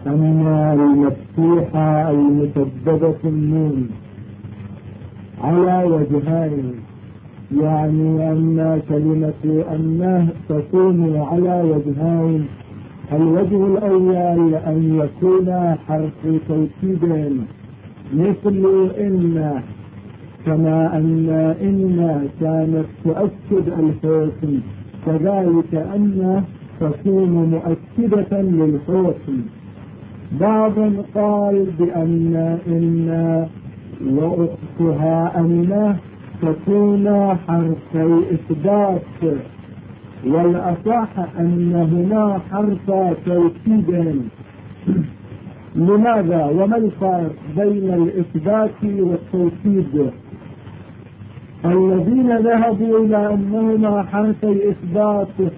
أما المفتوحة المسددة النون على وجهين، يعني أن كلمة أنه تكون على وجهين. الوجه الأول أن يكون حرف توكيد مثل إن، كما أن كانت تؤكد الحكم كذلك أن تكون مؤكدة للحكم. بعض قال بأن إن وأختها أن تكون حرفي إثبات، والأصح أن هنا حرف توكيد. لماذا وما الفرق بين الإثبات والتوكيد؟ الذين ذهبوا إلى أنهما حرفي إثبات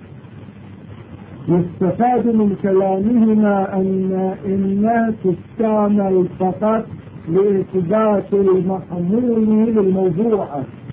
يستفاد من كلامهما أن تستعمل فقط لإثبات المحمول للموضوع،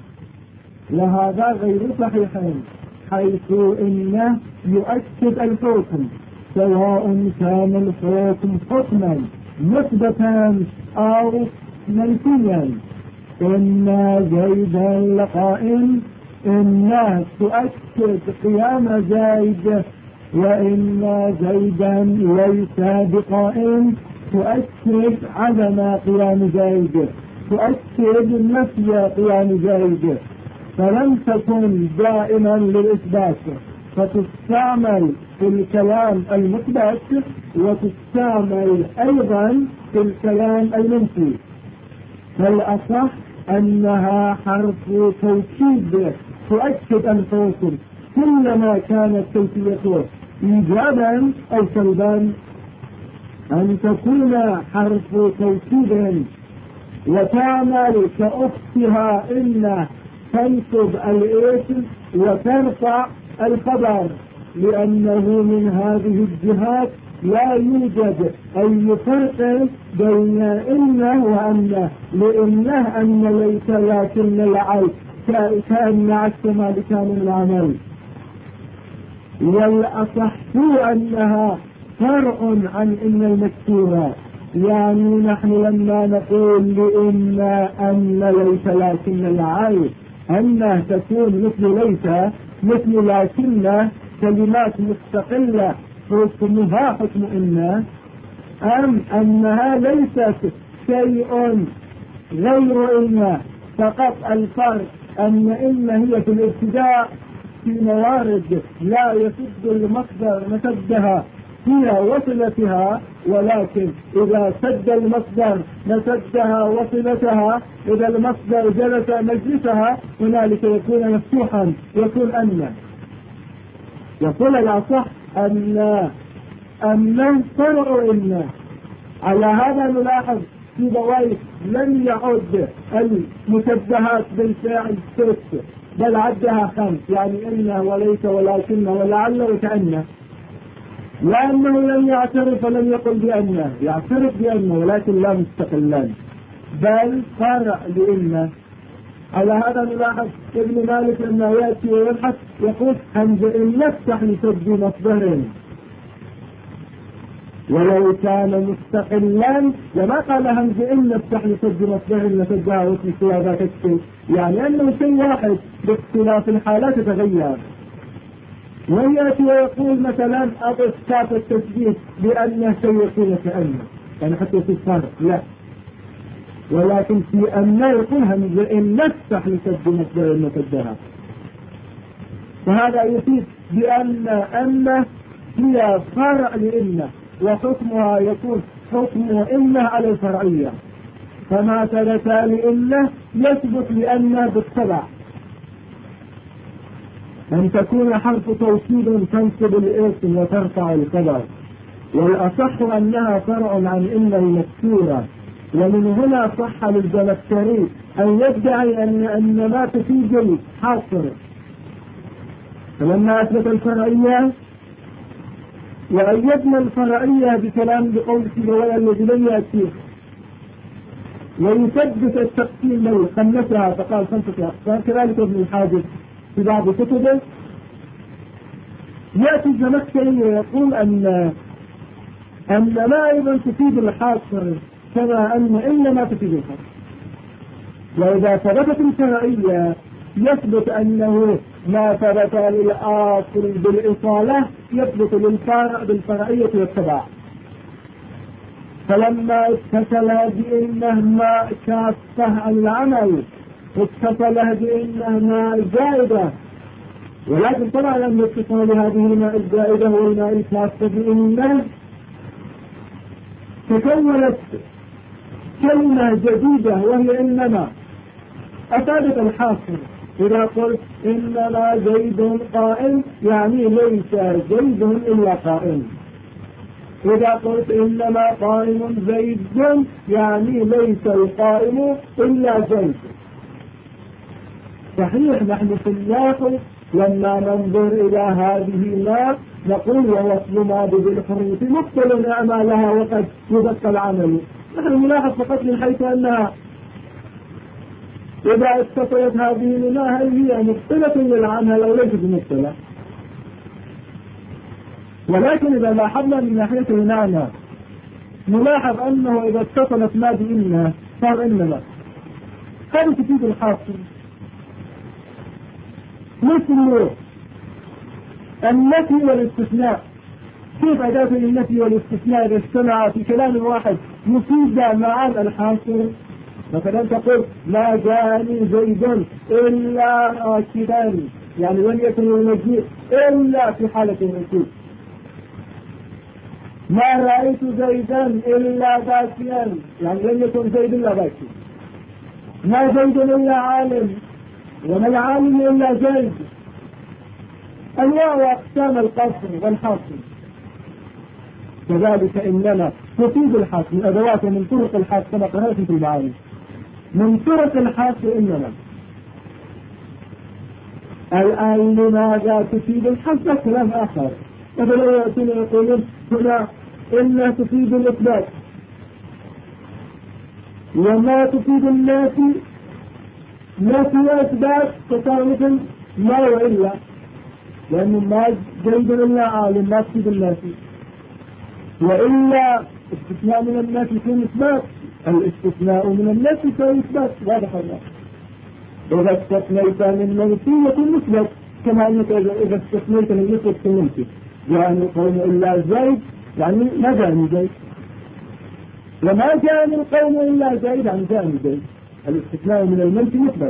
وهذا غير صحيح، حيث إنه يؤكد الحكم سواء كان الحكم حكما مثبتا أو منفيا. إن زيدا لقائم، إن تؤكد قيام زيد، وإن زيدا ليس بقائم تؤكد عدم قيام زيد، تؤكد نفي قيام زيد، فلم تكن دائما للإثبات، فتستعمل في الكلام المثبت وتستعمل أيضا في الكلام المنفي. فالأصح أنها حرف توكيد تؤكد الحكم كلما كانت توكيدته إيجابا أو سلبا. أن تكون حرف توكيد وتعمل كأختها إن تنصب الاسم وترفع الخبر، لأنه من هذه الجهات لا يوجد أي فرق بين إنه وأنه، لإنه أن ليس لكن العيب كأن عكس ما كان العمل. والأصح أنها فرع عن إن المكسورة، يعني نحن لما نقول أن ليس لكن العيب أنها تكون مثل ليس مثل لكن كلمات مستقلة حكمها حكم إن، أم أنها ليست شيء غير إن، فقط الفرق أن هي في الابتداء في موارد لا يسد المصدر مسدها هي وصلتها، ولكن إذا سد المصدر مسدها وصلتها، إذا المصدر جلس مجلسها، هنالك يكون مفتوحا، يكون أن. يقول الأصح أن فرع إن. على هذا نلاحظ في بويس لم يعد المشبهات بالفعل ست، بل عدها 5، يعني إن وليس ولكن ولعل وكأن، لأنه لم يعترف ولم يقل بأنه، يعترف بأنه ولكن لا مستقلان بل فرع لإنه. على هذا نلاحظ ابن مالك لما يأتي ويبحث يقول همز إن نفتح لسد مصدر، ولو كان مستقلا لما قال همز إن نفتح لسد مصدر لسدها واسم سوى ذاك الشيء، يعني أنه شيء واحد باختلاف الحالات تغير. ويأتي ويقول مثلا أضف كاف التسجيل بأنه سيكون كأنه، يعني حتى في الفرق لا، ولكن في أن يقول همز إن نفتح لسد مصدر لسدها. فهذا يفيد بأن هي فرع لإنه، وحكمها يكون حكم إنه على الفرعية، فما ثبت لإنه يثبت لأنه بالتبع. أن تكون حرف توكيد تنصب الاسم وترفع الخبر، والأصح أنها فرع عن إن المكسورة. ومن هنا صح للزمخشري أن يدعي أن ما تفيد الحصر، فلما أثبت الفرعية وأيدنا الفرعية بكلام بقول سيبويه الذي لم يأتيه، ويثبت التقسيم له خمسها فقال 5 أقسام، كذلك ابن الحاجب في بعض كتبه. يأتي الزمخشري ويقول أن أنما أيضا تفيد الحاصر كما أن إنما تفيد الحاصر. وإذا ثبتت الفرعية يثبت أنه ما ثبت للآصل بالإصالة يثبت للفارع بالفرعية والتبع. فلما اتصل بأنه ما كافة عن العمل اتصل بأنه ما زائدة، ولكن طبعا لم يتصل بهذه الماء الزائدة والماء الكافة بأنه تكونت كلمة جديدة وهي إنما أفادت الحاصر. إذا قلت إنما زيد قائم يعني ليس زيد إلا قائم. إذا قلت إنما قائم زيد يعني ليس القائم إلا زيد. صحيح نحن في النحو لما ننظر إلى هذه ما نقول ووصل ما بالحروف مبطل أعمالها وقد يبقى العمل. نحن نلاحظ فقط من حيث أنها إذا اتصلت هذه الماء هل هي مبطلة للعمل أو ليست مبطلة. ولكن إذا لاحظنا من ناحية المعنى نلاحظ أنه إذا اتصلت ما بإنها صار إنما هذا تفيد الحاصل. مثل النفي والاستثناء، كيف أداة النفي والاستثناء إذا اجتمع في كلام واحد يفيد معان الحاصل. مثلا تقول ما جاءني زيد إلا راكبا يعني لم يكن المجيء إلا في حالة الركوب. ما رأيت زيدا إلا باكيا يعني لم يكن زيد إلا باكي. ما زيد إلا عالم وما العالم إلا زيد. أنواع وأقسام القصر والحاصل. كذلك إنما تفيد الحاصل من أدوات ومن طرق الحاصل كما قلنا في المعاني. من طرق الحاصل إنما الآن لماذا تفيد الحاصل كلام آخر. مثلا يأتون يقولون هنا إنها تفيد الإثبات وما تفيد النافي نافي وإثبات تساوي ما وإلا، لأنه ما زيد إلا عالم ما تفيد النافي وإلا استثناء من النافي يكون إثبات. الاستثناء من النافي يكون إثبات. واضح الله. إذا استثنيت من منفي يكون مثبت كما أنك إذا استثنيت من مثبت يكون منفي. يعني قوم إلا زيد يعني ما جاءني زيد وما جاءني القوم إلا زيد يعني جاءني زيد. الاستثناء من المنفي مثبت.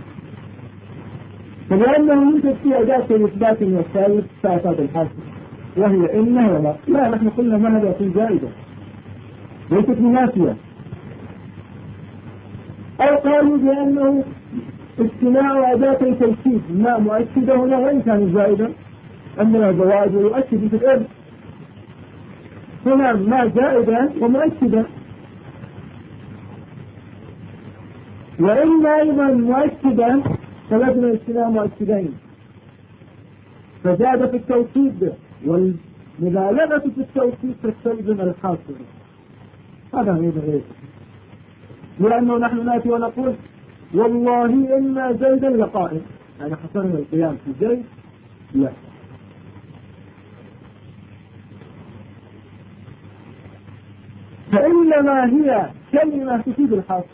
فلأنه يوجد في أداة الإثبات والثالث فأفاد الحاصل وهي إنها ولا لا. نحن قلنا ما هذا في زائدة ليست منافية. أو قالوا بأنه اجتماع أداة التوكيد ما مؤكدة هنا وإن كان زائدا أننا زوائد ويؤكد في الإرث. هنا ما زائدا ومؤكدا وإن أيضا مؤكدا فلازم اجتماع مؤكدين فزاد في التوكيد والمبالغة في التوكيد تستلزم الحاصل. هذا هو الغير. لأنه نحن نأتي ونقول والله إن زيدا لقائم يعني حصلنا القيام في زيد لا. فإنما هي كلمة تفيد الحاصل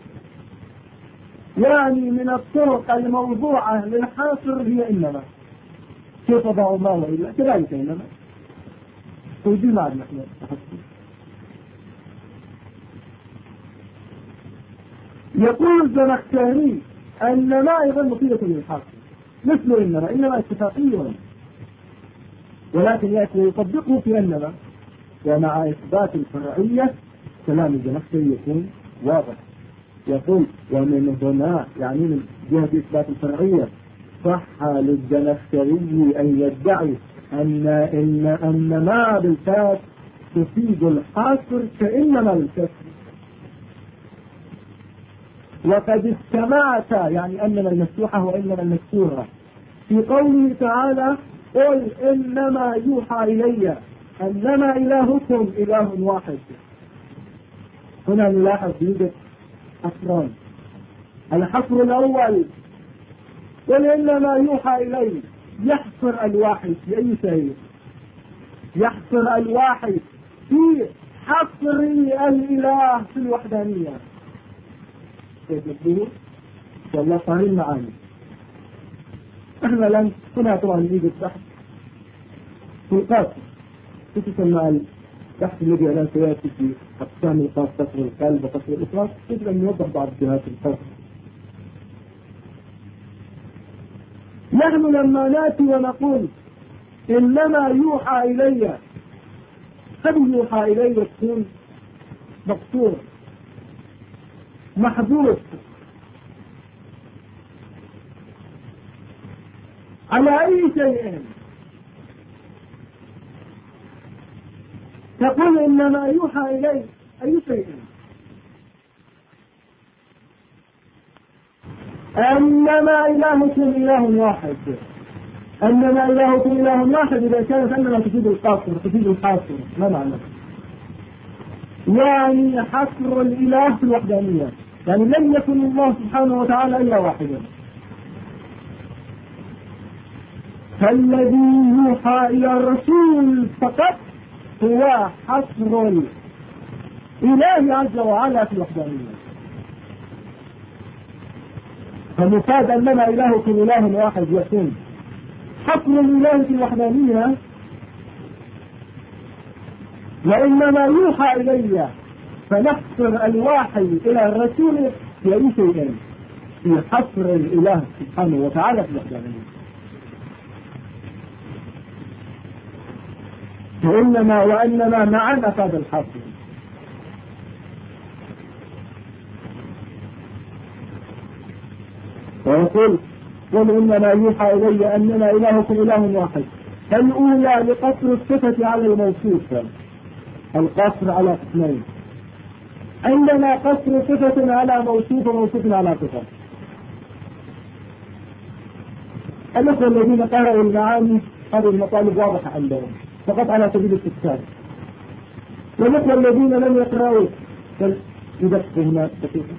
يعني من الطرق الموضوعة للحاصر هي إنما. كيف ضع الله وإلا كذلك إنما توجيه معنا نحن يقول الزمخشري أنما أيضا مفيدة للحاصل مثل إنما اتفاقية ولكن يأتي ويطبقه في إنما. ومع إثبات الفرعية كلام الزمخشري يكون واضح. يقول ومن هنا يعني من جهة إثبات الفرعية صح للزمخشري أن يدعي أن ما بالكاف تفيد الحاصر كإنما الكسر. وقد استمعت يعني أنما المفتوحة وإنما المكسورة في قوله تعالى قل إنما يوحى إلي أنما إلهكم إله واحد. هنا نلاحظ يوجد حصران. الحصر الأول قل إنما يوحى إلي يحصر الواحد في أي شيء. يحصر الواحد في حصر الإله في الوحدانية. كيف نقول؟ والله صارين معاني. احنا الآن هنا طبعا نريد البحث في القصر، خصوصا مع البحث الذي الآن سيأتي في أقسام القصر، قصر القلب وقصر الإفراط، يجب أن نوضح بعض جهات القصر. نحن لما نأتي ونقول إنما يوحى إلي، قد يوحى إلي يكون مقصور محبوس على أي شيء. تقول إنما يوحى إلي أي شيء؟ أنما إلهكم إله واحد. أنما إلهكم إله واحد إذا كانت أنما تفيد القصر، تفيد الحاصر. ما معنى؟ يعني حصر الإله في الوحدانية، يعني لم يكن الله سبحانه وتعالى إلا واحدا. فالذي يوحى إلى الرسول فقط هو حصر الإله عز وعلا في الوحدانية. فمفاد أنما إلهكم إله واحد يكون حصر الإله في الوحدانية، وإنما يوحى إلي فنحصر الواحي إلى الرسول في أي شيء، في حصر الإله سبحانه وتعالى في الوحدانية. فإنما وإنما معا أفاد الحصر. ويقول قل إنما يوحى إلي أننا إلهكم إله واحد. فالأولى لقصر الصفة على الموصوف، القصر على قسمين، عندنا قصر صفة على موصوف وموصوف على صفة. الأخوة الذين قرأوا المعاني هذه المطالب واضحة عندهم فقط على سبيل الاستفسار، والأخوة الذين لم يقرأوا يدقق هنا دقيقة.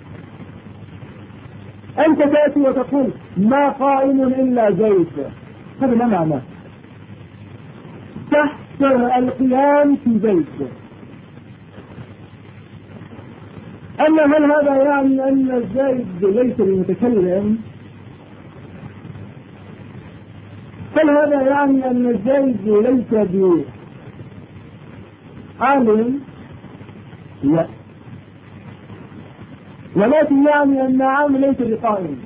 أنت تأتي وتقول ما قائم إلا زيد، هذا ما معناه؟ تحصر القيام في زيد. أما هل هذا يعني أن الزيد ليس بمتكلم؟ هل هذا يعني أن الزيد ليس بعالم؟ لا، ولكن يعني أن عام ليس بقائم،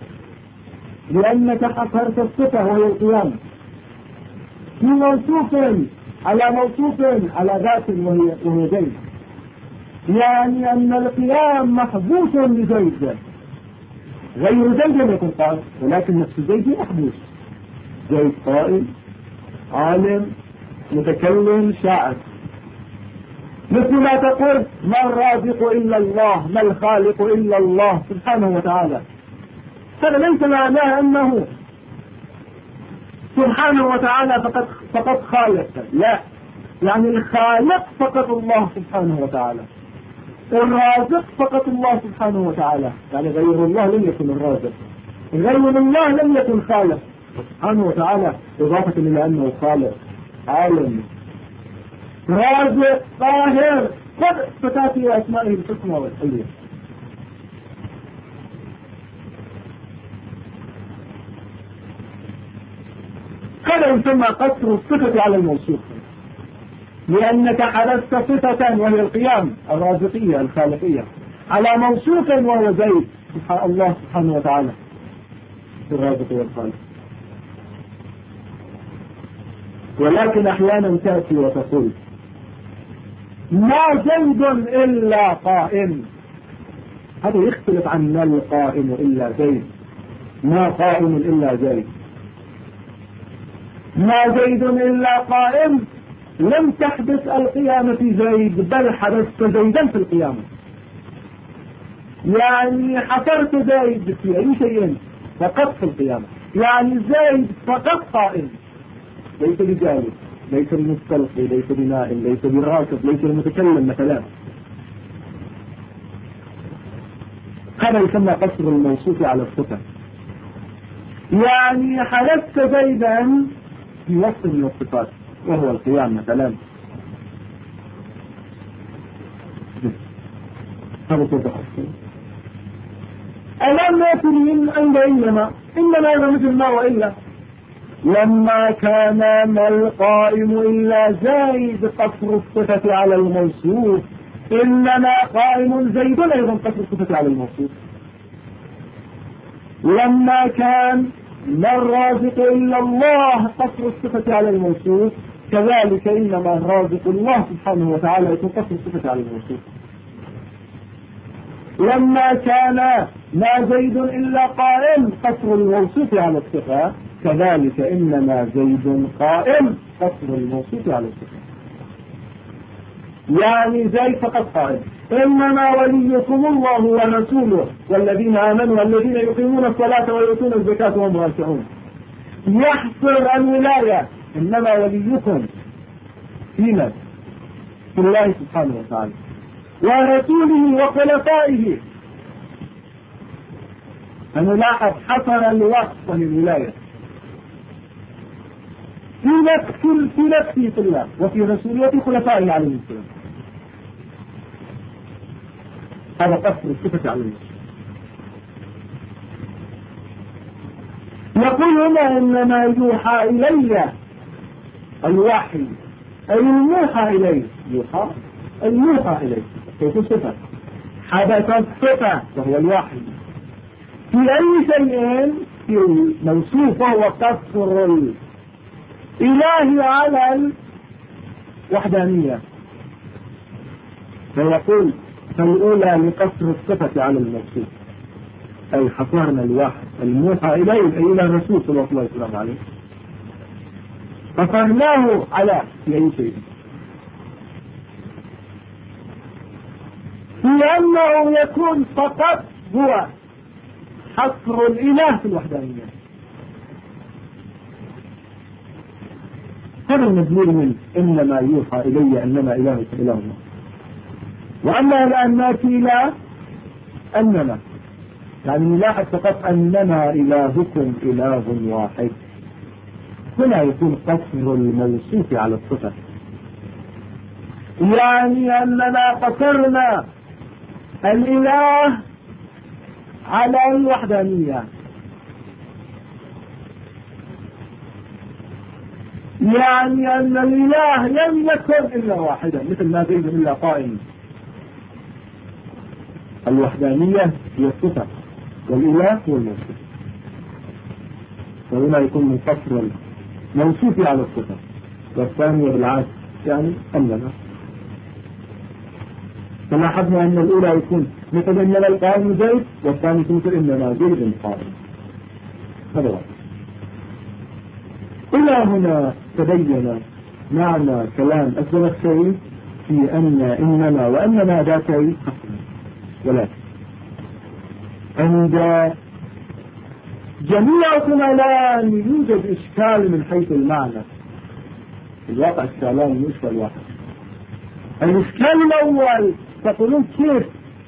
لأنك حصرت الصفة وهي القيام في موصوف على موصوف على ذات وهي زيد، يعني أن القيام محبوس لزيد، غير زيد لم يكن قائم ولكن نفس زيد محبوس. زيد قائم، عالم، متكلم، شاعر. مثل ما تقول ما الرازق إلا الله، ما الخالق إلا الله سبحانه وتعالى. هذا ليس معناه أنه سبحانه وتعالى فقط خالق، لا، يعني الخالق فقط الله سبحانه وتعالى، الرازق فقط الله سبحانه وتعالى، يعني غير الله لم يكن الرازق، غير الله لم يكن خالق سبحانه وتعالى، إضافة إلى أنه خالق، عالم، رازق، قاهر، قد فتاتي أسمائه الحسنى والحلية. هذا يسمى قصر الصفة على الموصوف، لأنك حدثت صفة وهي القيام الرازقية الخالقية على موصوف وهو زيد الله سبحانه وتعالى الرازق والخالق. ولكن أحيانا تأتي وتقول ما زيد إلا قائم، هذا يختلف عن ما القائم إلا زيد، ما قائم إلا زيد، ما زيد إلا قائم، لم تحدث القيامة في زيد بل حدثت زيدا في القيامة، يعني حصرت زيد في أي شيء فقط في القيامة، يعني زيد فقط قائم، ليس بجالس، ليس بمستلقي، ليس بنائم، ليس براكب، ليس بمتكلم مثلا. هذا يسمى قصر الموصوف على الصفة، يعني حدثت زيدا في وصف من الصفات وهو القيام مثلا. هذا كيف تحصل؟ ألم يكن عند إنما هذا مثل ما وإلا لما كان ما القائم إلا زيد قصر الصفة على الموصوف إنما قائم زيد أيضا قصر الصفة على الموصوف. لما كان ما الرازق إلا الله قصر الصفة على الموصوف كذلك إنما الرازق الله سبحانه وتعالى يكون قصر الصفة على الموصوف. لما كان ما زيد إلا قائم قصر الموصوف على الصفة كذلك إنما زيد قائم قصر الموصوف على الصفة. يعني زيد فقط قائم. إنما وليكم الله ورسوله والذين آمنوا الذين يقيمون الصلاة ويؤتون الزكاة وهم راكعون. يحصر الولاية إنما وليكم فينا في الله سبحانه وتعالى ورسوله وخلفائه. فنلاحظ حصر الوصف للولاية في نفسه في الله وفي رسوله خلفائه عليه السلام. هذا قصر الصفة عليه السلام. يقول هنا إنما يوحى إلي الوحي أي الموحى إليه يوحى الموحى إليه كيف صفة حدثت صفة وهو الوحي في أي شيء في الموصوف وهو قصر الإله على الوحدانية. فيقول فالأولى لقصر الصفة على الموصوف أي حصرنا الوحي الموحى إليه أي إلى الرسول صلى الله عليه وسلم عليه قصرناه على في أي شيء لأنه يكون فقط هو حصر الإله في الوحدانية. هذا المدلول من إنما يوحى إلي إنما إله إله الله. وأما الآن نأتي إلى أننا يعني نلاحظ فقط أننا إلهكم إله واحد. هنا يكون قصر الموصوف على الصفة يعني أننا قصرنا الإله على الوحدانية. يعني أن الإله لم يكن إلا واحدا مثل ما زيد إلا قائم. الوحدانية هي الصفة والإله هو الموصوف. فهنا يكون من قصر الموصوف على الصفة والثانية بالعكس يعني أننا. فلاحظنا أن الأولى يكون مثل إنما القائم زيد والثاني يكون مثل إنما زيد قائم. هذا واحد. إلى هنا تبين معنى كلام الزمخشري في أن إنما وأنما ذاتي حصر. ولكن عند جميع الآن يوجد إشكال من حيث المعنى. الواقع إشكالان مش إشكال واحد. الإشكال الأول تقولون كيف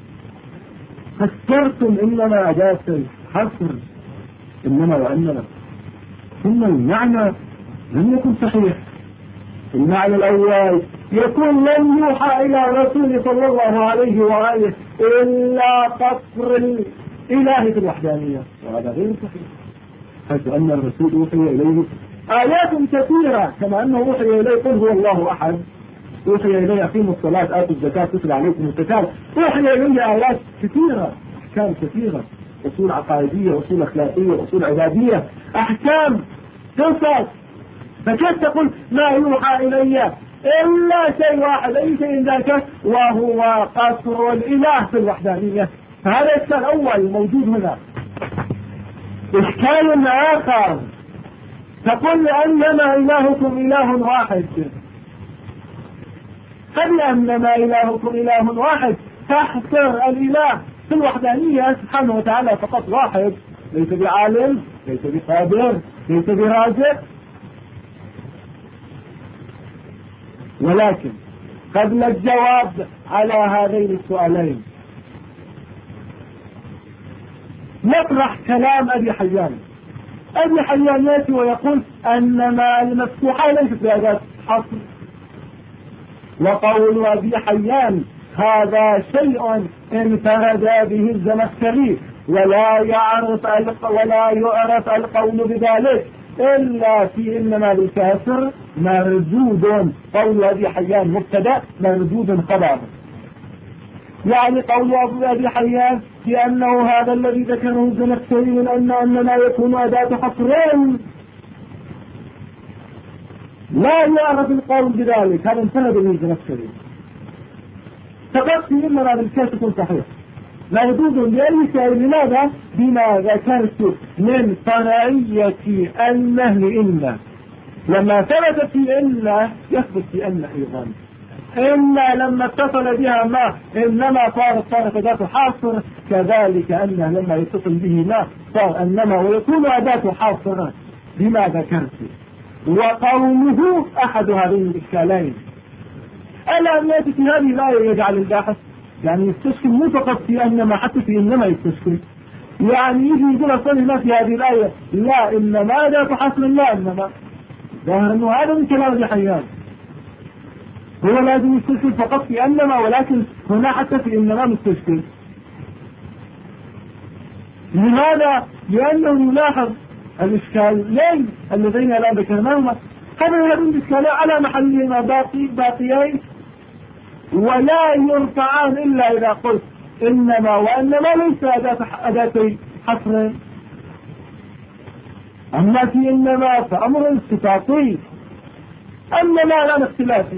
فسرتم إنما أداة الحصر إنما وإنما ثم المعنى لم يكن صحيح. المعنى الأول يكون لم يوحى إلى رسول صلى الله عليه وآله إلا قصر الإله في الوحدانية وهذا غير صحيح. حيث أن الرسول أوحي إليه آيات كثيرة كما أنه أوحي إليه قل هو الله أحد أوحي إليه أقيموا الصلاة آتوا الزكاة تتلى عليكم القتال أوحي إليه آيات كثيرة أحكام كثيرة أصول عقائدية أصول أخلاقية أصول عبادية أحكام قصص. فكيف تقول ما يوحى إلي إلا شيء واحد أي شيء ذاك وهو قصر الإله في الوحدانية؟ فهذا إشكال أول موجود هنا. إشكال آخر تقول أنما إلهكم إله واحد. قبل أنما إلهكم إله واحد تحصر الإله في الوحدانية سبحانه وتعالى فقط واحد ليس بعالم ليس بقادر ليس برازق. ولكن قبل الجواب على هذين السؤالين نطرح كلام أبي حيان. أبي حيان يأتي ويقول أنما المفتوحة ليست بأداة حصر. وقول أبي حيان هذا شيء انفرد به الزمخشري، ولا يعرف القول بذلك إلا في إنما بالكسر مردود. قول أبي حيان مبتدأ مردود خبر، يعني قول أبي حيان بأنه هذا الذي ذكره الزمخشري من أننا يكون أداة حصرين لا يعرف القول بذلك، هذا انفرد به الزمخشري فقط في إنما بالكسر صحيح مردود لأي شيء. لماذا؟ بما ذكرت من فرعية النهي إن لما ثبت في إن يثبت في أن أيضا إن لما اتصل بها ما إنما صارت أداة حاصر، كذلك أن لما يتصل به ما صار إنما ويكون أداة حاصرة بما ذكرت. وقوله أحد هذين الإشكالين ألا أن يأتي في هذه الآية يجعل الباحث يعني يستشكل مو فقط في أنما حتى في إنما يستشكل، يعني يجي يقول أصلا في هذه الآية لا إنما أداة حاصر لا إنما، ظاهر أنه هذا من كلام ابن حيان، هو لازم يستشكل فقط في أنما، ولكن هنا حتى في إنما مستشكل. لماذا؟ لأنه يلاحظ الإشكالين اللذين الآن ذكرناهما هذين الإشكالين على محلهما باقيين ولا يرفعان إلا إذا قلت إنما وإنما ليس أداتي حصر. أما في إنما فأمر استفاقي، أنما لا اختلافي.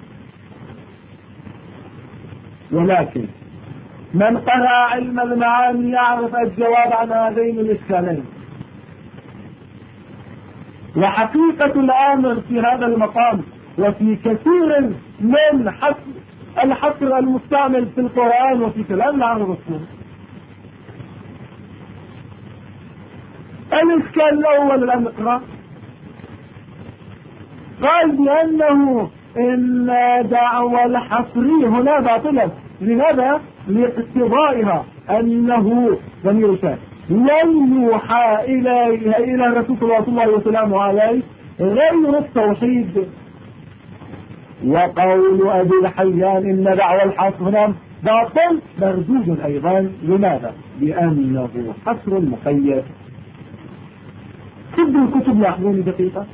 ولكن من قرأ علم المعاني يعرف الجواب عن هذين الإشكالين. وحقيقة الأمر في هذا المقام وفي كثير من الحصر المستعمل في القرآن وفي كلام العرب والسنة. الإشكال الأول الآن نقرأ، قال بأنه إن دعوى الحصري هنا باطلة. لماذا؟ لاقتضائها أنه ضمير شاذ لن يوحى إلى الرسول صلى الله عليه وسلم عليه غير التوحيد. وقول أبي الحيان إن دعوى الحصر هنا باطل مردود أيضا. لماذا؟ لأنه حصر مقيد. كتب الكتب لاحظوني دقيقة،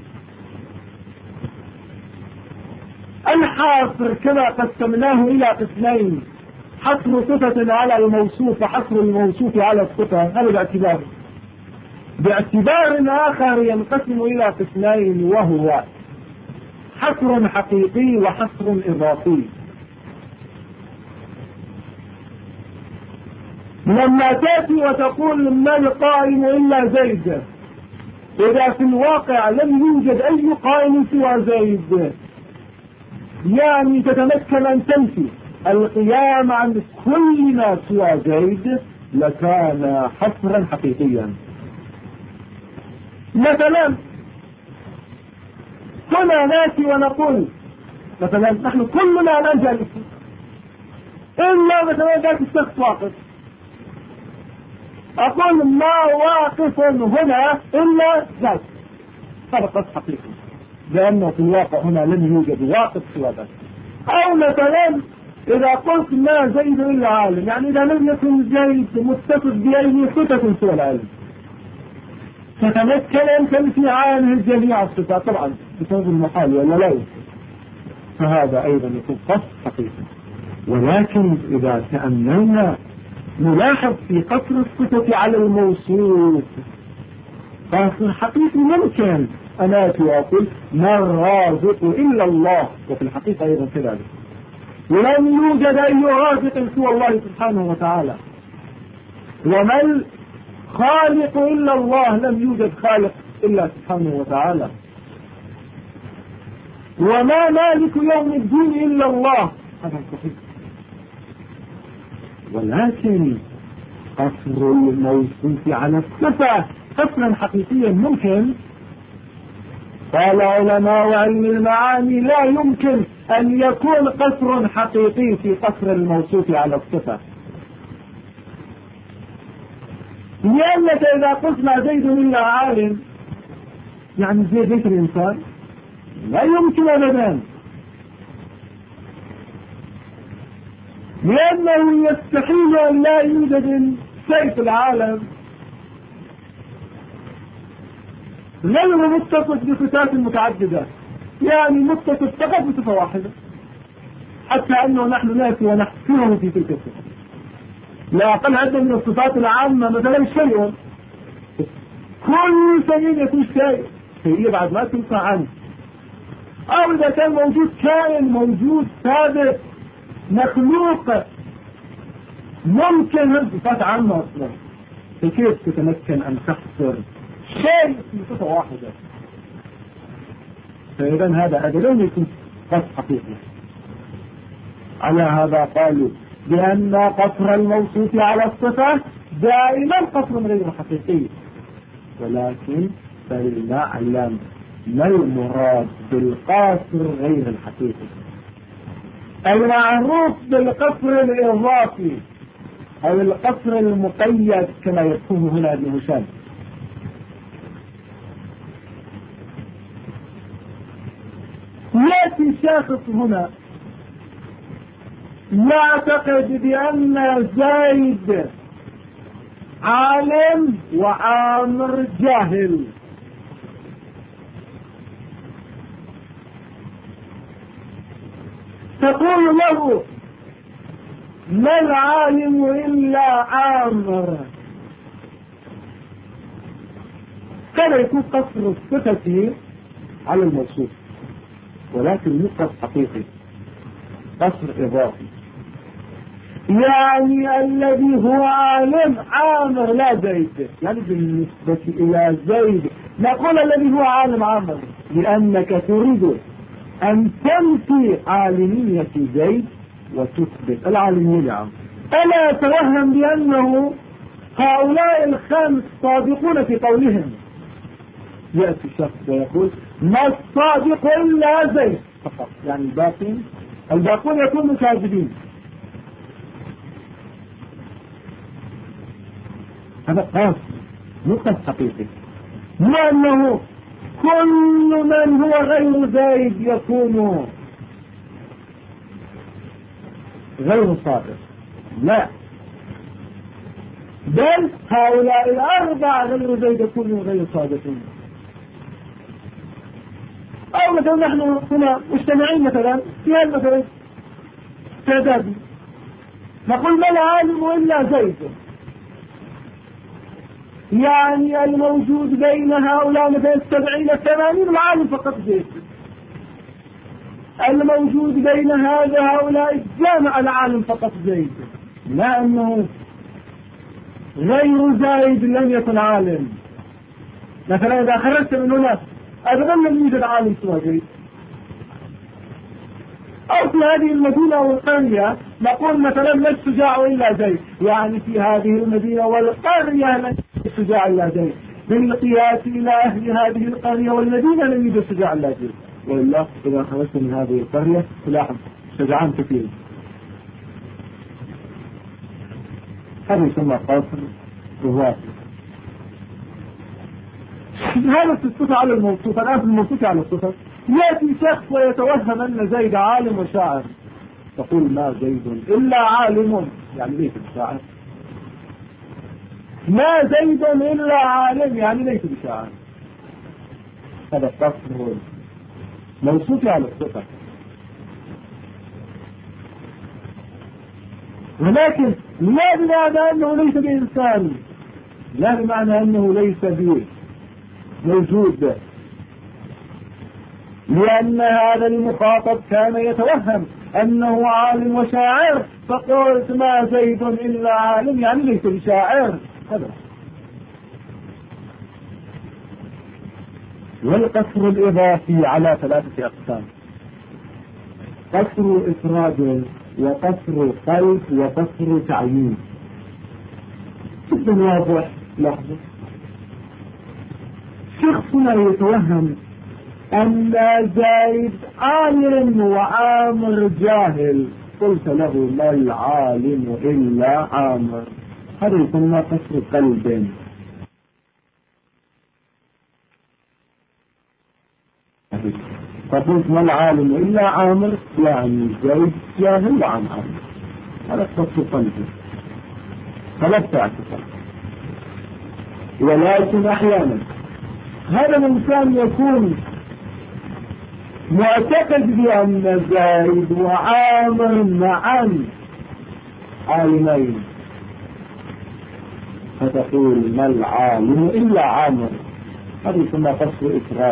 الحاصر كما قسمناه إلى قسمين، حصر صفة على الموصوف وحصر الموصوف على الصفة، هذا باعتبار آخر ينقسم إلى قسمين، وهو حصر حقيقي وحصر إضافي. لما تأتي وتقول ما القائم إلا زيد، إذا في الواقع لم يوجد أي قائم سوى زيد، يعني تتمكن أن تنفي القيام عن كل ما سوى زيد، لكان حصرا حقيقيا. مثلا كنا ناتي ونقول مثلا نحن كلنا لا جالس إلا مثلا ذات الشخص واقف، أقول ما واقف هنا إلا ذات، فرقت حقيقي لأنه في الواقع هنا لم يوجد واقف سوى ذات. أو مثلا إذا قلت ما زيد إلا عالم، يعني إذا لم يكن زيد متصف بأي صفة سوى العالم، فتمكن أن تنفي عنه جميع الصفات طبعا بسبب المحال ولا لا، فهذا أيضا يكون قصد حقيقي. ولكن إذا تأملنا نلاحظ في قصر الصفة على الموصوف قصر حقيقي ممكن أن آتي وأقول ما الرازق إلا الله، وفي الحقيقة أيضا كذلك لم يوجد أي رازق سوى الله سبحانه وتعالى، وما الخالق إلا الله، لم يوجد خالق إلا سبحانه وتعالى، وما مالك يوم الدين إلا الله، هذا صحيح. ولكن قصر الموصوف على الصفة قصرا حقيقيا ممكن. قال علماء علم المعاني لا يمكن أن يكون قصر حقيقي في قصر الموصوف على الصفة، لأنك إذا قلت ما زيد إلا عالم، يعني زيد ليس الإنسان، لا يمكن أبدا. لأنه يستحيل أن لا يوجد شيء في العالم غير متصف بصفات متعددة، يعني متصف فقط بصفة واحدة، حتى أنه نحن نأتي ونحصره في تلك الصفة. لا أقل عدة من الصفات العامة مثلا شيء، كل شيء يكون شيء بعد ما تنفع عنه، أو إذا كان موجود كائن موجود ثابت مخلوق ممكن صفات عامة أصلا، فكيف تتمكن أن تحصر شيء في صفة واحدة؟ فإذا هذا لن يكون قصر حقيقي. على هذا قالوا بأن قصر الموصوف على الصفة دائما قصر غير حقيقي، ولكن فلنعلم ما المراد بالقصر غير الحقيقي. المعروف بالقصر الإضافي أو القصر المقيد كما يكون هنا ابن هشام. يأتي شخص هنا يعتقد بأن زيد عالم وعامر جاهل، تقول له ما العالم إلا عامر، كان يكون قصر الصفة على الموصوف، ولكن مش قصر حقيقي، قصر إضافي. يعني الذي هو عالم عامر لا زيد، يعني بالنسبة إلى زيد نقول الذي هو عالم عامر، لأنك تريد أن تنفي عالمية زيد وتثبت العالمية لعامر. ألا أتوهم بأنه هؤلاء الخمس صادقون في قولهم. يأتي شخص ويقول ما الصادق إلا زيد فقط، يعني الباقون يكونوا كاذبين. هذا قاصر نقص حقيقي، لأنه كل من هو غير زيد يكون غير صادق، لا، بل هؤلاء الأربعة غير زيد يكونوا غير صادقين. أو مثلا نحن هنا مجتمعين مثلا في هالمثلا تعدادي، نقول ما العالم إلا زيد، يعني الموجود بين هؤلاء مثلا 70-80 العالم فقط زيد، الموجود بين هؤلاء الجامع العالم فقط زيد، لا أنه غير زيد لم يكن عالم. مثلا إذا خرجت من هنا أبدا لم يوجد عالم سوى زيد. أو في هذه المدينة والقرية نقول مثلا ما الشجاع إلا زيد، يعني في هذه المدينة والقرية لم يوجد الشجاع إلا زيد، بالقياس إلى أهل هذه القرية والمدينة لم يوجد الشجاع إلا زيد، وإلا إذا خرجت من هذه القرية تلاحظ شجعان كثير. هذا يسمى قاصر إضافي. هذا الصفة على الموصوف. الآن في الموصوف على الصفة يأتي شخص ويتوهم أن زيد عالم وشاعر، تقول ما زيد إلا عالم، يعني ليس بشاعر. ما زيد إلا عالم، يعني ليس بشاعر. هذا القصر موصوف على الصفة، ولكن لا بمعنى أنه ليس بإنسان، لا بمعنى أنه ليس موجود، لأن هذا المخاطب كان يتوهم أنه عالم وشاعر، فقلت ما زيد إلا عالم، يعني ليس بشاعر. هذا. والقصر الإضافي على 3 أقسام: قصر إفراد، وقصر قلب، وقصر تعيين. جدا واضح. لحظة، شخصنا يتوهم أن زيد عالم وعامر جاهل، قلت له ما العالم إلا عامر، هذا يسمى قصر قلب. فقلت ما العالم إلا عامر، يعني زيد جاهل عن عامر. هذا قصر قلبه فلست اعتقاد. ولكن أحيانا هذا الإنسان يكون معتقد بأن زيد وعامر معا عالمين، فتقول ما العالم إلا عامر، هذا يسمى قصر إفراد.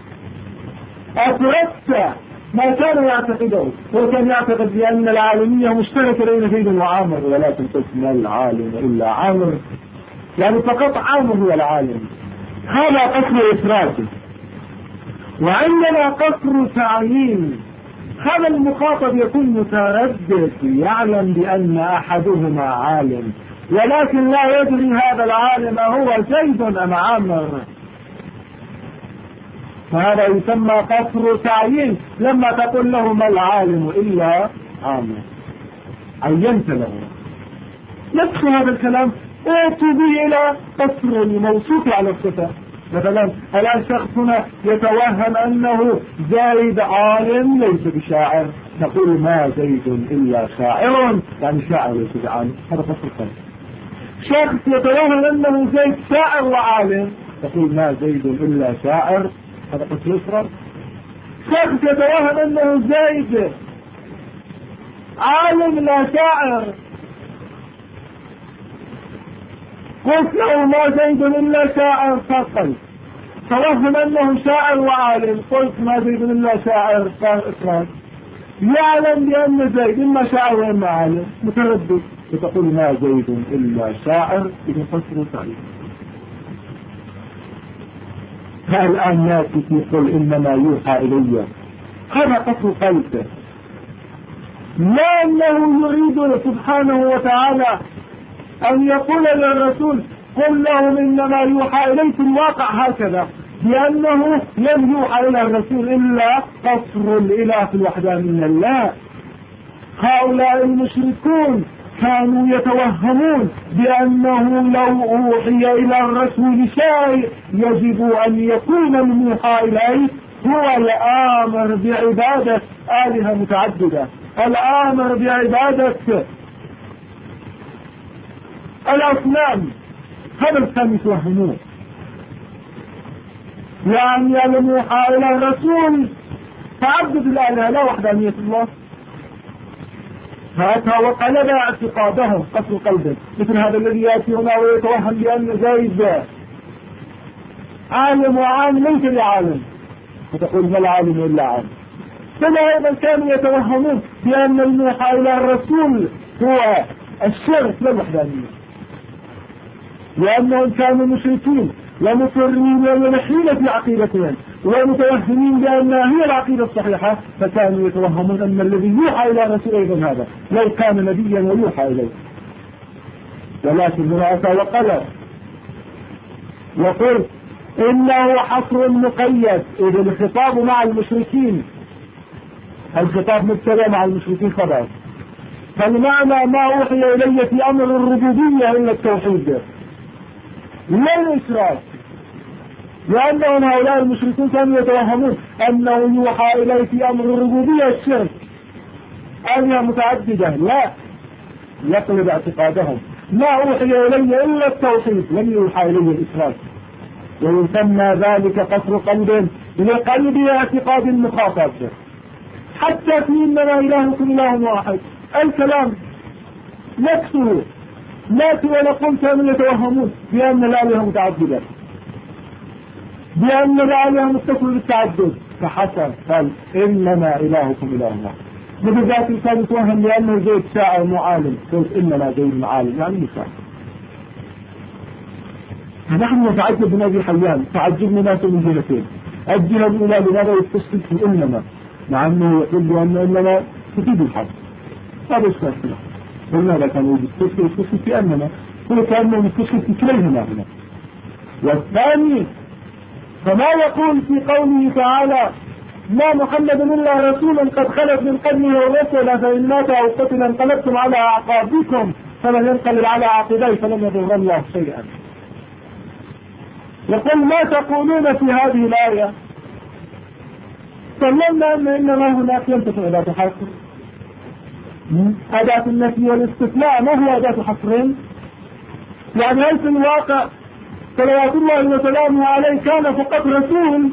أفردت ما كان يعتقده، هو كان يعتقد بأن العالمية مشتركة بين زيد وعامر، ولكن قلت ما العالم إلا عامر، يعني فقط عامر هو العالم. هذا قصر إفراد. وعندنا قصر تعيين، هذا المخاطب يكون متردد، يعلم بأن أحدهما عالم ولكن لا يدري هذا العالم هو زيد أم عامر، فهذا يسمى قصر تعيين. لما تقول له ما العالم إلا عامر عينت له. نفس هذا الكلام ائتوا به إلى قصر الموصوف على الصفة. مثلا الآن شخصنا يتوهم أنه زيد عالم ليس بشاعر، نقول ما زيد إلا شاعر، يعني شاعر ليس بعالم، هذا قصر قلب. شخص يتوهم أنه زيد شاعر وعالم، تقول ما زيد إلا شاعر، هذا قصر إفراد. شخص يتوهم أنه زيد عالم لا شاعر، قلت له ما زيد إلا شاعر فقط، توهم أنه شاعر وعالم، قلت ما زيد إلا شاعر فقط. يعلم بأن زيد إما شاعر وإما عالم، متردد، فتقول ما زيد إلا شاعر، إذا قصر تعيين. الآن يأتي يقول إنما يوحى إلي، هذا قصر قلبه، لا أنه يريد سبحانه وتعالى أن يقول للرسول قل لهم إنما يوحى إليه في الواقع هكذا، لأنه لم يوحى إلى الرسول إلا قصر الإله في الوحدانية. لا، هؤلاء المشركون كانوا يتوهمون بأنه لو أوحي إلى الرسول شيء يجب أن يكون الموحى إليه هو الآمر بعبادة آلهة متعددة، الآمر بعبادة الأصنام. هذا كانوا يتوهمون، يعني الموحى إلى الرسول تعدد الآلهة لا وحدانية الله. هذا وقلب اعتقادهم قصر قلبه، مثل هذا الذي يأتي هنا ويتوهم بأن زيد عالم وعالم ليس بعالم، فتقول ما العالم إلا عالم. كما أيضا كانوا يتوهمون بأن الموحى إلى الرسول هو الشرك لا الوحدانية، لأنهم كانوا مشركين ومصرين وملحين في عقيدتهم ومتوهمين بأنها هي العقيدة الصحيحة، فكانوا يتوهمون أن الذي يوحى إلى الرسول أيضا هذا لو كان نبيا ويوحى إليه. ولكن هنا أتى وقال يقول إنه حصر مقيد، إذا الخطاب مع المشركين، الخطاب مبتدأ مع المشركين خبر، فالمعنى ما أوحي إلي في أمر الربوبية إلا التوحيد لا الإشراك، لأنهم هؤلاء المشركون كانوا يتوهمون أنه يوحى إليه في أمر الربوبية الشرك آلهة متعددة. لا، يقلب اعتقادهم، ما أوحي إلي إلا التوحيد لم يوحى إليه الإشراك، ويسمى ذلك قصر قلب لقلب اعتقاد المخاطب. حتى في إنما إلهكم إله واحد، الكلام نفسه ناتي ونقول كانوا يتوهمون بأن الآلهة متعددة، بأن الآلهة متصل بالتعدد، فحسن قال إنما إلهكم إله واحد. مثل ذات الإنسان يتوهم بأنه زيد شاعر معالم، قلت إنما زيد معالم يعني مشاعر. نحن نتعجب من أبي حيان، تعجبنا ناس من جهتين. الجهة الأولى لماذا يستشكل في إنما، مع أنه يقول بأن إنما تفيد الحق، هذا الشيء. فلماذا كانوا يستشكل في أنما؟ هو كأنه يستشكل في كليهما هنا. والثاني فما يقول في قوله تعالى ما محمد إلا رسول قد خلت من قبله الرسل فإن مات أو قتل انقلبتم على أعقابكم فمن ينقلب على عقبيه فلن يضر الله شيئا. يقول ما تقولون في هذه الآية؟ سلمنا أن إنما هناك ينتفع إلى تحقق، أداة النفي والاستثناء ما هي أداة حصر؟ يعني هل في الواقع صلوات الله وسلامه عليه كان فقط رسول؟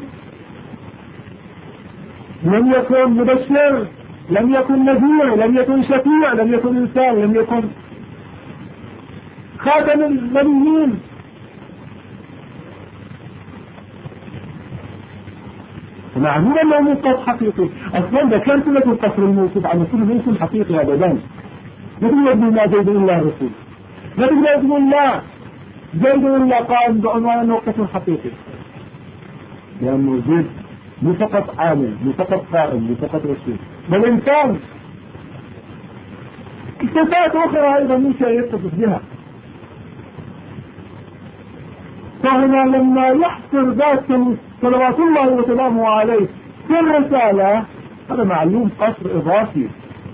لم يكن مبشر، لم يكن نذير، لم يكن شفيع، لم يكن إنسان، لم يكن خاتم النبيين. معلوم أنه موقف حقيقي. أصلا ده كان كلمة القصر الموصوف عن كل موصف حقيقي أبدا. لا تقول ابن زيد إلا رسول، لا تقول ابن الله زيد إلا قائم بعنوان أنه قصر حقيقي، لأنه زيد مو فقط عامل، مو فقط قائم، مو فقط رسول، بل إنسان صفات أخرى أيضا من شيء يتصف بها. فهنا لما يحصر ذات صلوات الله وسلامه عليه في الرسالة هذا معلوم قصر إضافي.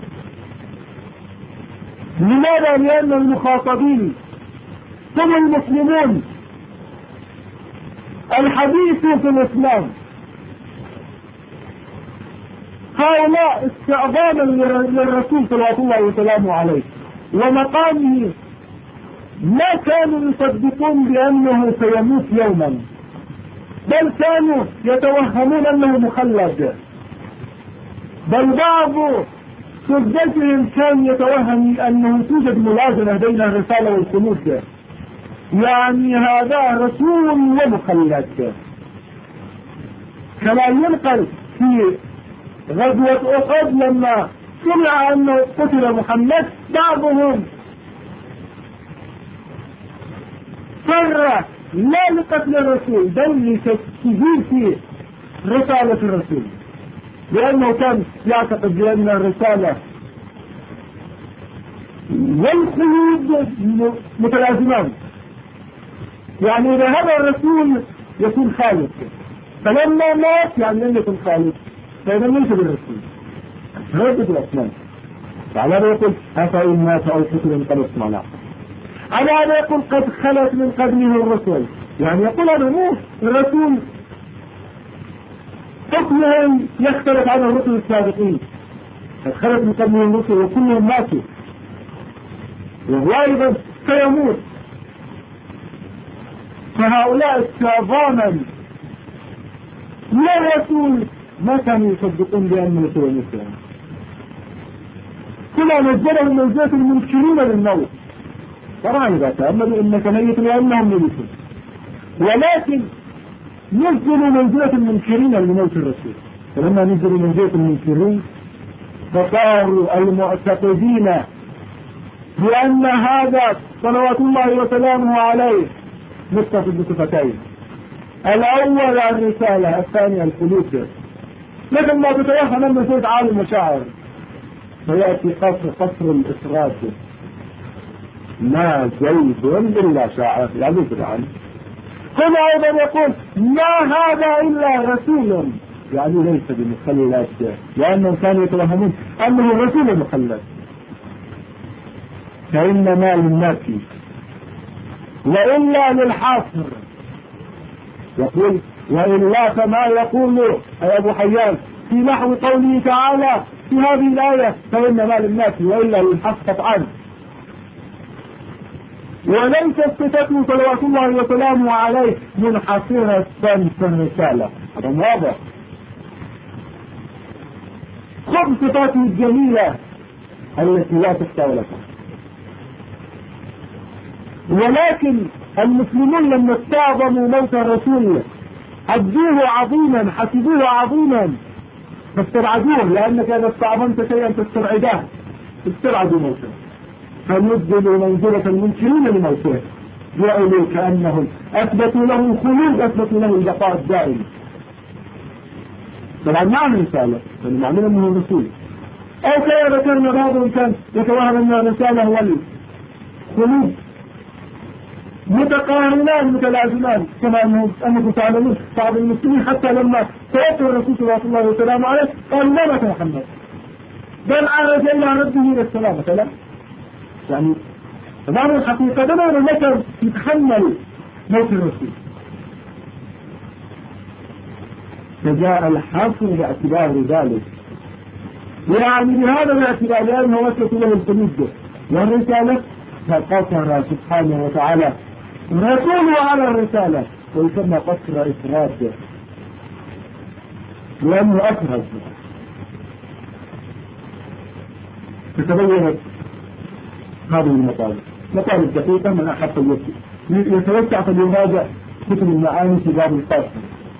لماذا؟ لأن المخاطبين هم المسلمون الحديث في الإسلام، هؤلاء استعظاما للرسول صلوات الله وسلامه عليه ومقامه ما كانوا يصدقون بأنه سيموت يوما، بل كانوا يتوهمون أنه مخلد، بل بعض سذتهم كان يتوهم أنه توجد ملازمة بين الرسالة والخلود، يعني هذا رسول ومخلد. كما ينقل في غزوة أحد لما سمع أنه قتل محمد بعضهم فر لا لقتل الرسول بل لتسجيل في رسالة الرسول، لأنه كان يعتقد بأن الرسالة والخلود متلازمان، يعني إذا هذا الرسول يكون خالد، فلما مات يعني لم يكن خالد، فإذا ينسب الرسول هذا الأسلام. على هذا يقول أفإن مات أو قتل انقلبتم على أعقابكم. على هذا يقول قد خلت من قبله الرسل، يعني يقول هذا مو الرسول حكمهم يختلف عن الرسل السابقين، قد خلت من قبله الرسل وكلهم ماتوا وهو أيضا سيموت. فهؤلاء استعظاما للرسول ما كانوا يصدقون بأنه سيموت، كما نزلهم منزلة المنكرين للموت، طبعا إذا تأملوا إنك ميت لأنهم ميتون، ولكن نزلوا منزلة المنكرين لموت الرسول. فلما نزلوا منزلة المنكرين فصاروا المعتقدين بأن هذا صلوات الله وسلامه عليه متصف بصفتين، الأول الرسالة، الثاني الخلود. مثل ما تتوهم أن سيد عالم مشاعر فيأتي قصر الإسراج ما زيد إلا شاعر يعجز عنه. هنا أيضا يقول ما هذا إلا رسول، يعني ليس بمخلد، لأنهم كانوا يتوهمون أنه رسول مخلد. فإنما للناس وإلا للحاصر، يقول وإلا كما يقول أبو حيان في نحو قوله تعالى في هذه الآية فإنما للناس وإلا للحاصر قطعا، وليست صفته صلوات الله وسلامه عليه منحصرة في الرسالة. هذا واضح. خذ صفاته الجميلة التي لا تخفى ولا تخفى. ولكن المسلمون لما استعظموا موت الرسول عدوه عظيما، حسبوه عظيما فاستبعدوه، لأنك إذا استعظمت شيئا تستبعده، استبعدوا موته فنزلوا منزلة المنكرين لموته، جعلوا كأنهم أثبتوا له الخلود، أثبتوا له البقاء الدائم. طبعا معنى رسالة يعني معنى أنه رسول، أو كما ذكرنا بعضهم كان يتوهم أن الرسالة هو الخلود، متقارنان متلازمان، كما أنكم تعلمون بعض المسلمين حتى لما توفى الرسول صلى الله عليه وسلم عليه قال ما مات محمد بل عرج إلى ربه للسلام مثلا، يعني معنى الحقيقة ده معنى لك يتحمل موت الرسول. فجاء الحاصر باعتبار ذلك يعني بهذا الاعتبار لأنه وصلت له الحدود والرسالة فقصر سبحانه وتعالى رسوله على الرسالة، ويسمى قصر إفراد لأنه أفرد. تتبين هذه المطالب دقيقة من أحب يتوسع فليراجع كتب المعاني في باب القصر.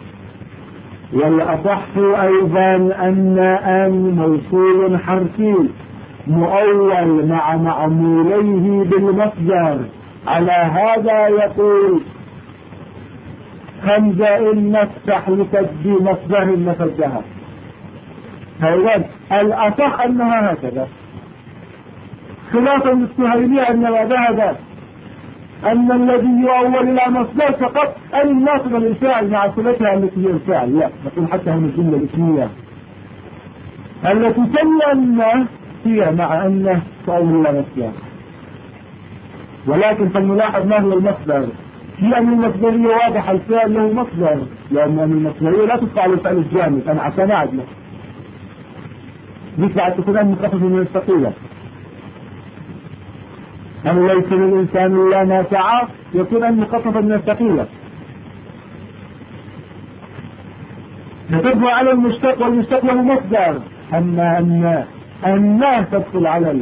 والأصح أيضا أن موصول حرفي مؤول مع معموليه بالمصدر. على هذا يقول حمزة إن نفتح لتجدي مصدر نفذها. فإذا الأصح أنها هكذا، خلافا للسهيلية أن ذهب أن الذي يؤول إلى مصدر فقط أن الناصب للفاعل مع صلتها التي هي الفاعل. لا، نقول حتى هنا الجملة الاسمية التي تلي أن هي مع أنه تؤول إلى مصدر. ولكن فلنلاحظ ما هو المصدر. في أن المصدرية واضح الفعل له مصدر، لأن المصدرية لا تدفع للفعل الجامد. أنا عشان أعدله يدفع تكون أن مخفف من الثقيلة. أن ليس للإنسان إلا ما سعى يكون أن مخففا من الثقيلة. فتدفع على المشتق والمشتق له مصدر. أما أن تدخل على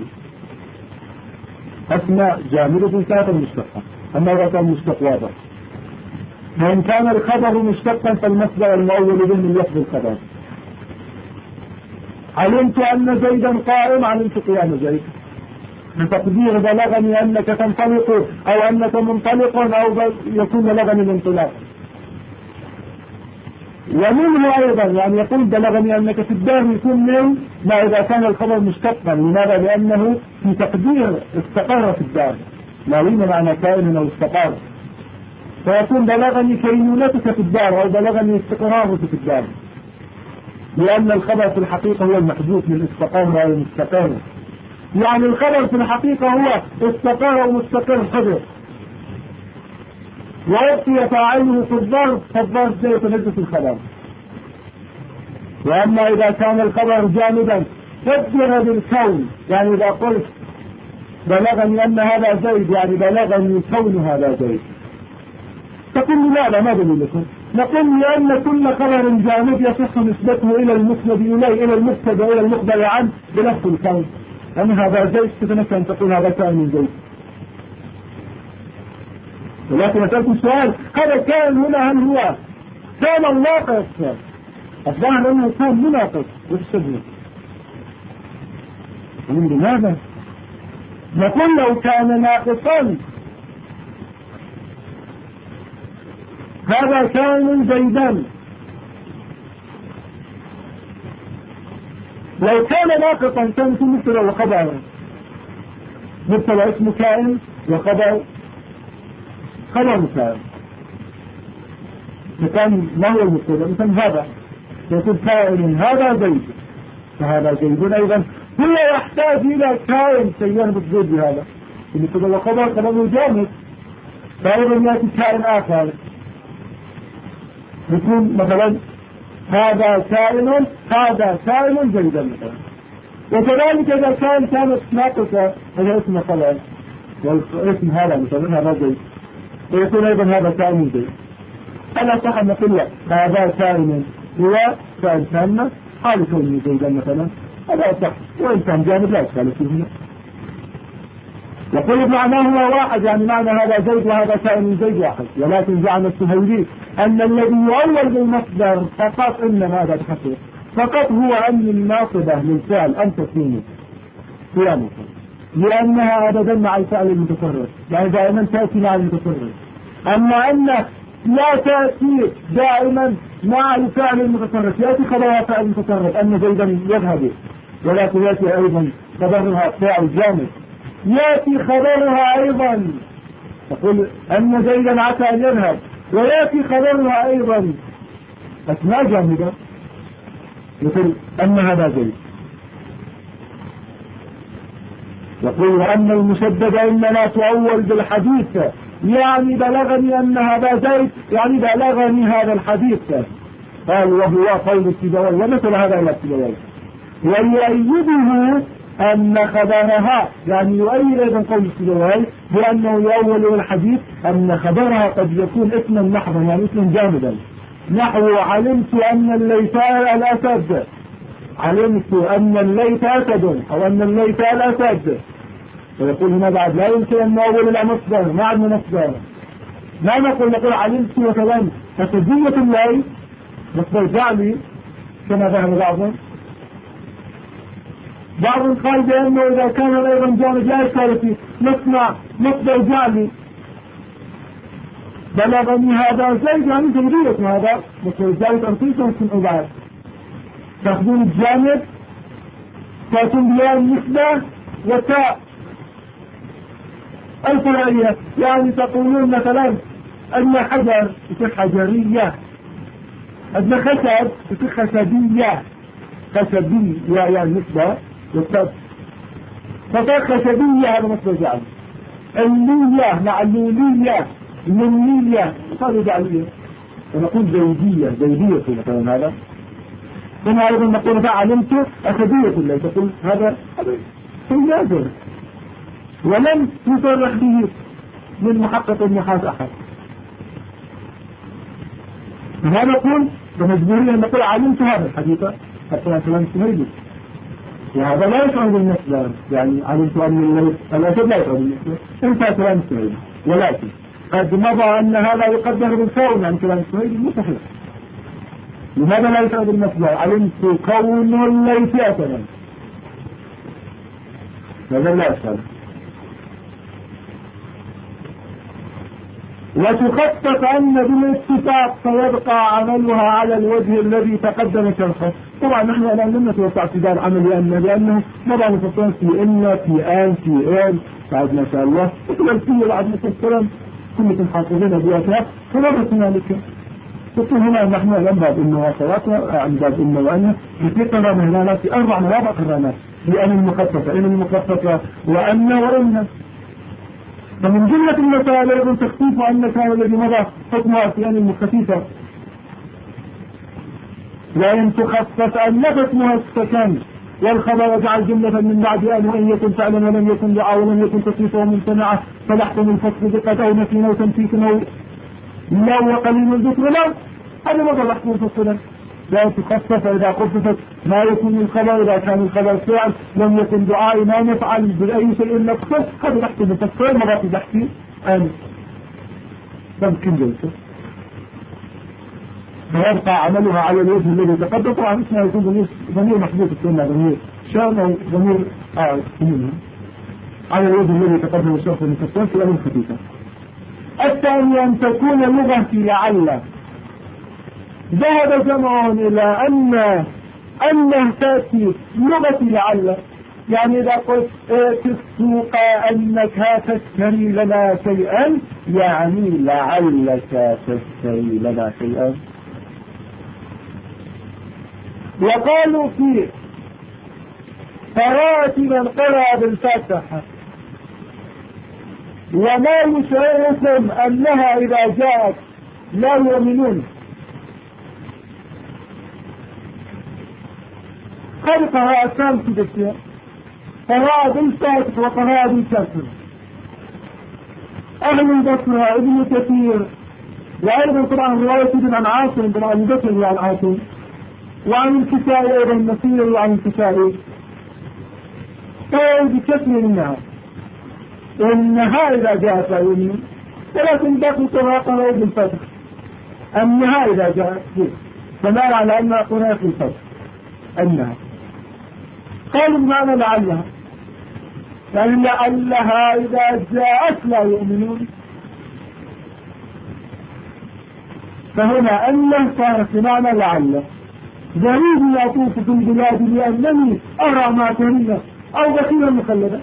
الأسماء جامدة كانت المشتقة. أما إذا كان المشتق واضح، وإن كان الخبر مشتقا فالمصدر المؤول به من لفظ الخبر. علمت أن زيدا قائم، علمت قيام زيد. بتقدير بلغني أنك تنطلق أو أنك منطلق أو يكون بلغني الانطلاق. ومنه أيضا يعني يقول بلغني أنك في الدار يكون من ما إذا كان الخبر مشتقا. لماذا؟ لأنه في تقدير استقر في الدار، لا لين معنى كائن أو استقر، فيكون بلغني كينونتك في الدار أو بلغني استقرارك في الدار، لأن الخبر في الحقيقة هو المحذوف من استقر أو مستقر. يعني الخبر في الحقيقة هو استقر أو مستقر حدث، ويأتي فاعله في الظرف فالظرف زي يتنجس الخبر. وأما إذا كان الخبر جامدا قدر بالكون، يعني إذا قلت بلغني أن هذا زيد يعني بلغني كون هذا زيد، تقول لماذا؟ ما دليلكم؟ نقول لأن كل خبر جامد يصح نسبته إلى المسند إليه، إلى المبتدا إلى المخبر عنه بلفظ الكون. أن هذا زيد تتنكى أن تقول هذا كائن من زيد. ولكن أسألكم سؤال، هذا كائن هنا هل هو كان ناقص؟ الظاهر أنه كان مناقص والسجن. ومن لماذا؟ نقول لو كان ناقصا هذا كائن زيدا. لو كان ناقصا كان في مبتدا وخبر، مبتدا اسمه كائن وخبر خبر كائن. فكان ما هو المبتدا؟ مثلا هذا يقول كائن هذا زيد، فهذا زيد أيضا هو يحتاج إلى كائن سيربط زيد بهذا المبتدا وخبر خبره جامد، فأيضا يأتي كائن آخر يكون مثلا هذا كائن زيدا مثلا. وكذلك إذا كانت ناقصة هذا اسم خبر والاسم هذا مثلا هذا زيد، ويكون أيضا هذا كائن زيد. أنا صح أن نقول هذا كائن هو كائن ثامنة حال كونه زيدا مثلا، هذا صح. وإن كان جانب لا إشكال فيه هنا. يقول معناه واحد، يعني معنى هذا زيد وهذا كائن زيد واحد. ولكن زعم السهيلي أن الذي يؤول بالمصدر فقط إنما هذا تحقيق فقط هو أن الناصبة للفعل أن تكون قيامه، لأنها أبدا مع الفعل المتصرف، يعني دائما تأتي مع المتصرف. أما أن لا تأتي دائما مع الفعل المتصرف، يأتي خبرها فعل المتصرف أن زيدا يذهب، ولكن يأتي أيضا خبرها فعل جامد، يأتي خبرها أيضا تقول أن زيدا عسى أن يذهب، ويأتي خبرها أيضا أسماء جامدة يقول أن هذا زيد. يقول أن المشدد إنما تؤول بالحديث، يعني بلغني أن هذا زيد، يعني بلغني هذا الحديث. قال وهو قول السيبوي ومثل هذا إلى السيبوي. ويؤيده أن خبرها، يعني يؤيد أيضا قول السيبويه بأنه يؤول الحديث أن خبرها قد يكون اسما محضا، يعني اسما جامدا، نحو علمت أن الليث الأسد، علمت أن الليث أسد، أو أن الليث الأسد. ويقول هنا بعد لا يمكن أن نؤول إلى مصدر، ما عندنا مصدر، ما نقول علمت وكلام فسجية الليث مصدر جعلي كما ذهب بعضهم. بعضهم قال بأنه إذا كان أيضا جانب لا إشكال فيه نصنع مصدر جعلي. بلغني هذا زيد، يعني زيدية هذا مصدر جعلي أرتيسا ممكن أبعاد تأخذون الجانب تأتون بها النسبة وتاء الفرعية، يعني تقولون مثلا أن حجر يصير حجرية، أن خشب يصير خشبية، خشبية يعني نسبة والتاء فصار خشبية، هذا مصدر جعلي. اللية مع اللولية اللولية صار جعلية، ونقول زيدية زيدية مثلا هذا. ثم أيضا نقول علمت أسدية الله، تقول هذا نادر ولم يصرح به من محقق النحاس أحد. هذا نقول بمجبورية أن نقول علمت هذا الحديث حتى مثلا سهيدي، وهذا لا يشعر بالنسبة، يعني علمت أن الأسد لا يشعر بالنسبة انت كلام سهيدي، ولكن قد مضى أن هذا يقدر بالكون عن كلام سهيدي مستحيل. لماذا لا يشعر بالنسبة؟ علمت كون الليث أسدا، هذا لا يشعر. وتخطط أن بالاتفاق سيبقى عملها على الوجه الذي تقدم شرحه. طبعا نحن الآن لم نتوقع اعتدال عملي لأنه مضى مفصلا في إن في آن في آن بعد ما شاء الله مثل الفيل بعد مفصلا كلكم حافظين بياتها فمضت هنالك. تقول هنا نحن الآن باب إنه وصلاتنا عن باب إنه وأنه في قرامة هنا في 4 مواضع قرامات في أن المخففة إن المخففة وأن وإن. فمن جملة المسائل أيضا تخفيف أن كان الذي مضى حكمها في أن المخففة، وإن تخفف أن حكمها السكن والخبر يجعل جملة من بعد أن وإن يكن فعلا ولم يكن دعاء ولم يكن تصريفه ممتنعة فلحكم الفصل دقة أو نفي أو تنفيك أو لو وقليل الذكر لو، هذا مضى لحكم الفصل. لا تخفف إذا خففت ما يكون الخبر، إذا كان الخبر فعل لم يكن دعاء ما نفعل بأي شيء نقصه، هذا لحكم الفصل مضى بحثي آمن ممكن جلسه فيبقى عملها على الوجه الذي تقدم. طبعا اسمها يكون ضمير محدود السنة، ضمير شام أو ضمير على الوجه الذي تقدم الشخص المفصل في أمر خفيفة. الثاني أن تكون لغة لعل. ذهب جمع إلى أن تأتي لغة لعل، يعني إذا قلت في السوق أنك تشتري لنا شيئا يعني لعلك تشتري لنا شيئا. وقالوا في قراءة من قرأ بالفاتحة وما يشعركم أنها إذا جاءت لا يؤمنون. خلقها أسام في الشيء قراءة بالفاتحة وقراءة بالكسر. أهل البصرة ابن كثير وأيضا طبعا رواية ابن عن عاصم بن أبي بكر عن عاصم وعن الكسائي أيضا النصيري وعن الكسائي قال بكثير منها إنها إذا جاءت لا يؤمنون، ولكن باقي قراءة بالفتح أنها إذا جاءت فما على أنها قراءة بالفتح أنها. قالوا بمعنى لعلها، يعني لعلها إذا جاءت لا يؤمنون. فهنا أنه صارت بمعنى لعل. ذريني يطوف في البلاد لأنني أرى ما كريمة أو بخيلا مخلدا،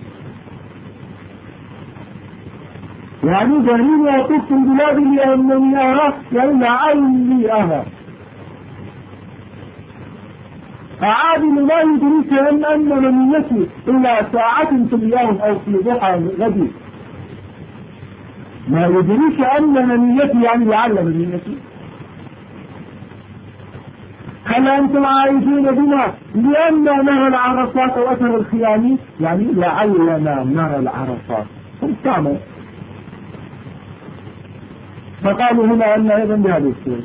يعني ذريني يطوف في البلاد لأنني أرى يعني لعلي أرى. عادل لا يدريك أن منيتي إلا ساعة في اليوم أو في ضحى غدي، ما يدريك أن منيتي يعني لعل منيتي. هل أنتم عائدون بنا لأننا نرى العرصات أو أثر الخيام؟ يعني لعلنا نرى العرصات. استعمل. فقالوا هنا أن أيضا بهذه الصورة.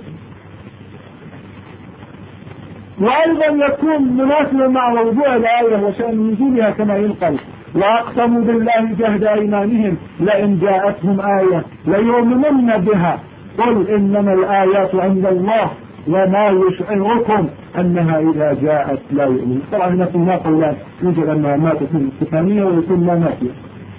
وأيضا يكون مناسبا مع موضوع الآية وشأن نزولها كما ينقل: وأقسموا بالله جهد أيمانهم لئن جاءتهم آية ليؤمنن بها قل إنما الآيات عند الله وما يشعركم أنها إذا جاءت لا يؤمن. طبعا هنا قولان، يوجد أنها ما تكون استفهامية ويكون لا نافية.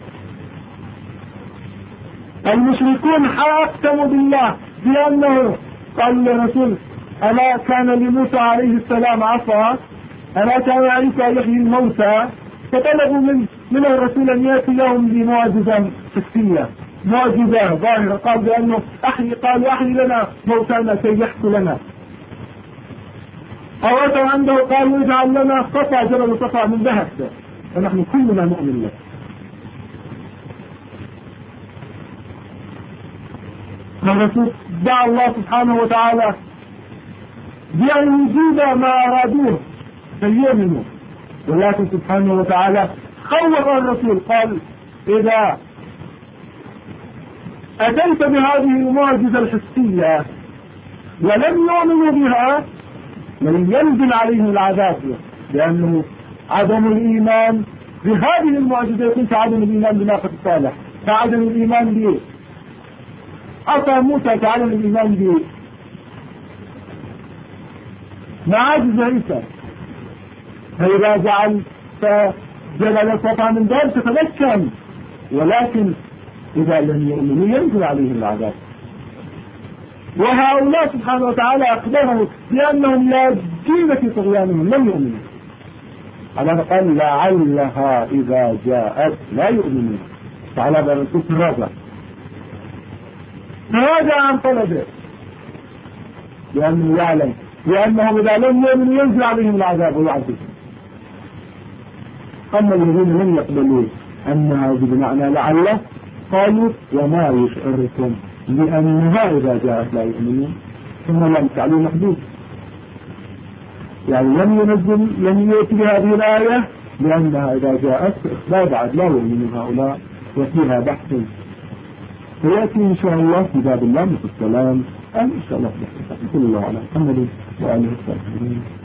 المشركون أقسموا بالله بأنه قال للرسول: ألا كان لموسى عليه السلام عصا؟ ألا كان عيسى يحيي الموتى؟ فطلبوا من الرسول أن يأتي لهم بمعجزة حسية، معجزة ظاهرة. قال بأنه قالوا أحيي لنا موتانا كي يحكوا لنا. أو أتوا عنده قالوا اجعل لنا صفا، جبل صفا من ذهب، ونحن كلنا نؤمن له. الرسول دعا الله سبحانه وتعالى بأن يجيب ما أرادوه فيؤمنوا، ولكن سبحانه وتعالى خوف الرسول قال: إذا أتيت بهذه المعجزة الحسية ولم يؤمنوا بها لن ينزل عليهم العذاب، لأنه عدم الإيمان بهذه المعجزة يكون كعدم الإيمان بناقة الصالح، كعدم الإيمان به عصا موسى، كعدم الإيمان به معاجز عيسى. فإذا جعل فجبل صفا من ذلك تتمكن، ولكن إذا لم يؤمنوا ينزل عليهم العذاب. وهؤلاء سبحانه وتعالى أخبرهم بأنهم لا دين في طغيانهم، لم يؤمنوا. على قال: لعلها إذا جاءت لا يؤمنون. تعالى بالرسول تراجع عن طلبه، لأنه يعلم لأنهم إذا لم يؤمنوا ينزل عليهم العذاب ويعذبهم. أما الذين لم يقبلوا أنها بمعنى لعله قالوا: وما يشعركم بأنها إذا جاءت لا يؤمنون. ثم لم تعلوا محدود، يعني لم يأتي بهذه الآية لأنها إذا جاءت لا بعد لا يؤمن هؤلاء، وفيها بحث ويأتي إن شاء الله في باب اللام في السلام. إن شاء الله. صلى الله على محمد وآله وصحبه.